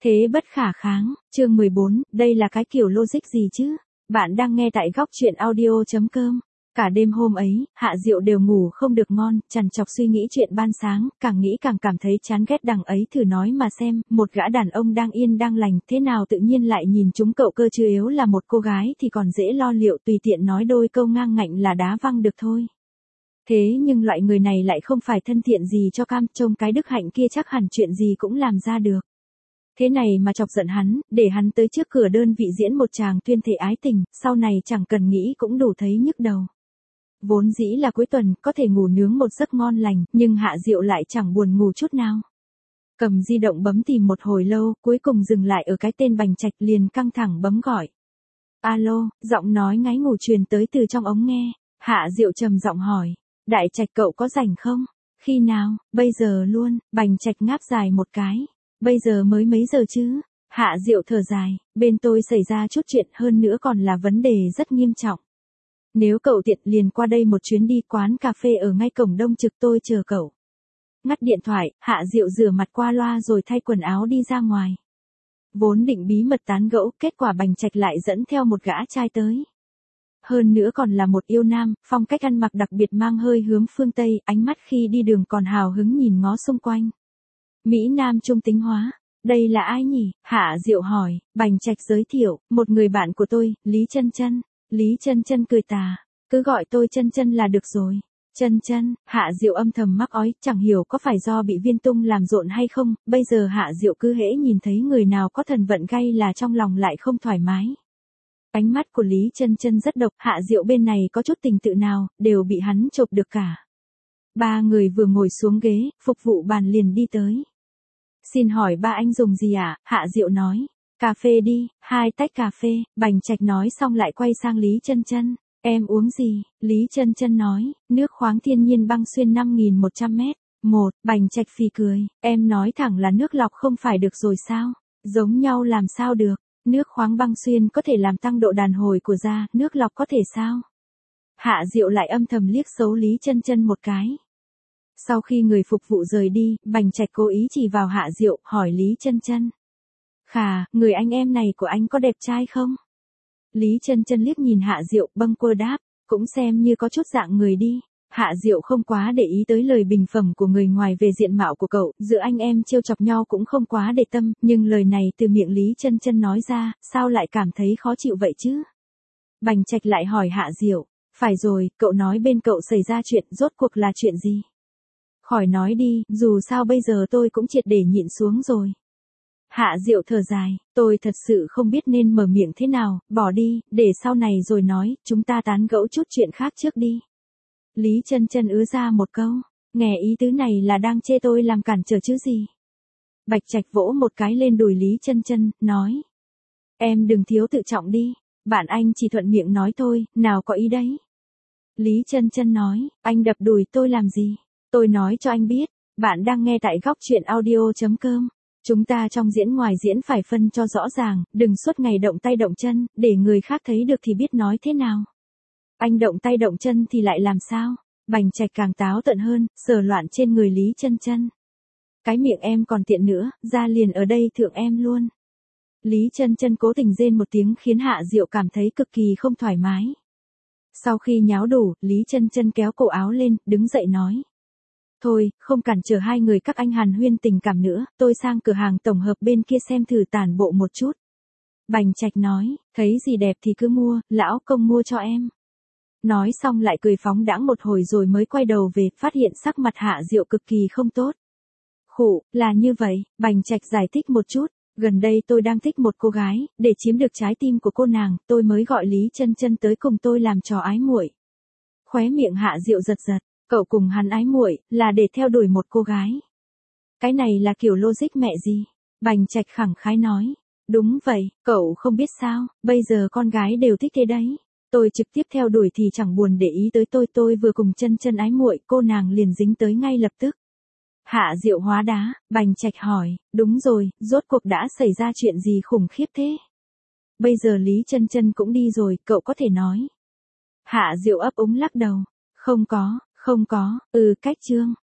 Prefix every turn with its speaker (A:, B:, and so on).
A: Thế bất khả kháng, chương 14, đây là cái kiểu logic gì chứ? Bạn đang nghe tại góc chuyện audio.com. Cả đêm hôm ấy, Hạ Diệu đều ngủ không được ngon, trằn trọc suy nghĩ chuyện ban sáng, càng nghĩ càng cảm thấy chán ghét đằng ấy. Thử nói mà xem, một gã đàn ông đang yên đang lành, thế nào tự nhiên lại nhìn chúng cậu cơ chứ? Yếu là một cô gái thì còn dễ lo liệu, tùy tiện nói đôi câu ngang ngạnh là đá văng được thôi. Thế nhưng loại người này lại không phải thân thiện gì cho cam, trông cái đức hạnh kia chắc hẳn chuyện gì cũng làm ra được. Thế này mà chọc giận hắn, để hắn tới trước cửa đơn vị diễn một tràng tuyên thệ ái tình, sau này chẳng cần nghĩ cũng đủ thấy nhức đầu. Vốn dĩ là cuối tuần, có thể ngủ nướng một giấc ngon lành, nhưng Hạ Diệu lại chẳng buồn ngủ chút nào. Cầm di động bấm tìm một hồi lâu, cuối cùng dừng lại ở cái tên Bành Trạch, liền căng thẳng bấm gọi. Alo, giọng nói ngáy ngủ truyền tới từ trong ống nghe. Hạ Diệu trầm giọng hỏi, Đại Trạch cậu có rảnh không? Khi nào? Bây giờ luôn. Bành Trạch ngáp dài một cái. Bây giờ mới mấy giờ chứ? Hạ Diệu thở dài, bên tôi xảy ra chút chuyện, hơn nữa còn là vấn đề rất nghiêm trọng. Nếu cậu tiện liền qua đây một chuyến đi, quán cà phê ở ngay cổng Đông Trực, tôi chờ cậu. Ngắt điện thoại, Hạ Diệu rửa mặt qua loa rồi thay quần áo đi ra ngoài. Vốn định bí mật tán gẫu, kết quả Bành Trạch lại dẫn theo một gã trai tới. Hơn nữa còn là một yêu nam, phong cách ăn mặc đặc biệt mang hơi hướng phương Tây, ánh mắt khi đi đường còn hào hứng nhìn ngó xung quanh. Mỹ Nam trung tính hóa. Đây là ai nhỉ? Hạ Diệu hỏi. Bành Trạch giới thiệu, một người bạn của tôi, Lý Chân Chân. Lý Chân Chân cười tà, cứ gọi tôi Chân Chân là được rồi. Chân Chân. Hạ Diệu âm thầm mắc ói, chẳng hiểu có phải do bị viên tung làm rộn hay không, bây giờ Hạ Diệu cứ hễ nhìn thấy người nào có thần vận gay là trong lòng lại không thoải mái. Ánh mắt của Lý Chân Chân rất độc, Hạ Diệu bên này có chút tình tự nào, đều bị hắn chộp được cả. Ba người vừa ngồi xuống ghế, phục vụ bàn liền đi tới. Xin hỏi ba anh dùng gì ạ? Hạ Diệu nói. Cà phê đi, 2 tách cà phê. Bành Trạch nói xong lại quay sang Lý Chân Chân. Em uống gì? Lý Chân Chân nói, nước khoáng thiên nhiên băng xuyên 5100 mét. Bành Trạch phì cười, em nói thẳng là nước lọc không phải được rồi sao? Giống nhau làm sao được? Nước khoáng băng xuyên có thể làm tăng độ đàn hồi của da, nước lọc có thể sao? Hạ Diệu lại âm thầm liếc xấu Lý Chân Chân một cái. Sau khi người phục vụ rời đi, Bành Trạch cố ý chỉ vào Hạ Diệu, hỏi Lý Chân Chân. Khà, người anh em này của anh có đẹp trai không? Lý Chân Chân liếc nhìn Hạ Diệu, bâng quơ đáp, cũng xem như có chút dạng người đi. Hạ Diệu không quá để ý tới lời bình phẩm của người ngoài về diện mạo của cậu, giữa anh em trêu chọc nhau cũng không quá để tâm, nhưng lời này từ miệng Lý Chân Chân nói ra, sao lại cảm thấy khó chịu vậy chứ? Bành Trạch lại hỏi Hạ Diệu, phải rồi, cậu nói bên cậu xảy ra chuyện, rốt cuộc là chuyện gì? Khỏi nói đi, dù sao bây giờ tôi cũng triệt để nhịn xuống rồi. Hạ Diệu thở dài, tôi thật sự không biết nên mở miệng thế nào, bỏ đi, để sau này rồi nói, chúng ta tán gẫu chút chuyện khác trước đi. Lý Chân Chân ứa ra một câu, nghe ý tứ này là đang chê tôi làm cản trở chứ gì. Bạch Trạch vỗ một cái lên đùi Lý Chân Chân, nói. Em đừng thiếu tự trọng đi, bạn anh chỉ thuận miệng nói thôi, nào có ý đấy. Lý Chân Chân nói, anh đập đùi tôi làm gì? Tôi nói cho anh biết, bạn đang nghe tại góc chuyện audio.com. Chúng ta trong diễn ngoài diễn phải phân cho rõ ràng, đừng suốt ngày động tay động chân, để người khác thấy được thì biết nói thế nào. Anh động tay động chân thì lại làm sao? Bành Trạch càng táo tợn hơn, sờ loạn trên người Lý Chân Chân. Cái miệng em còn tiện nữa, ra liền ở đây thượng em luôn. Lý Chân Chân cố tình rên một tiếng khiến Hạ Diệu cảm thấy cực kỳ không thoải mái. Sau khi nháo đủ, Lý Chân Chân kéo cổ áo lên, đứng dậy nói. Thôi, không cản trở hai người các anh hàn huyên tình cảm nữa, tôi sang cửa hàng tổng hợp bên kia xem thử tản bộ một chút. Bành Trạch nói, thấy gì đẹp thì cứ mua, lão công mua cho em. Nói xong lại cười phóng đãng một hồi rồi mới quay đầu về, phát hiện sắc mặt Hạ Diệu cực kỳ không tốt. Khụ, là như vậy, Bành Trạch giải thích một chút, gần đây tôi đang thích một cô gái, để chiếm được trái tim của cô nàng, tôi mới gọi Lý Chân Chân tới cùng tôi làm trò ái muội. Khóe miệng Hạ Diệu giật giật. Cậu cùng hắn ái muội là để theo đuổi một cô gái. Cái này là kiểu logic mẹ gì? Bành Trạch khẳng khái nói. Đúng vậy, cậu không biết sao, bây giờ con gái đều thích thế đấy. Tôi trực tiếp theo đuổi thì chẳng buồn để ý tới tôi vừa cùng Chân Chân ái muội, cô nàng liền dính tới ngay lập tức. Hạ Diệu hóa đá, Bành Trạch hỏi, đúng rồi, rốt cuộc đã xảy ra chuyện gì khủng khiếp thế? Bây giờ Lý Chân Chân cũng đi rồi, cậu có thể nói. Hạ Diệu ấp úng lắc đầu. Không có, cách chương.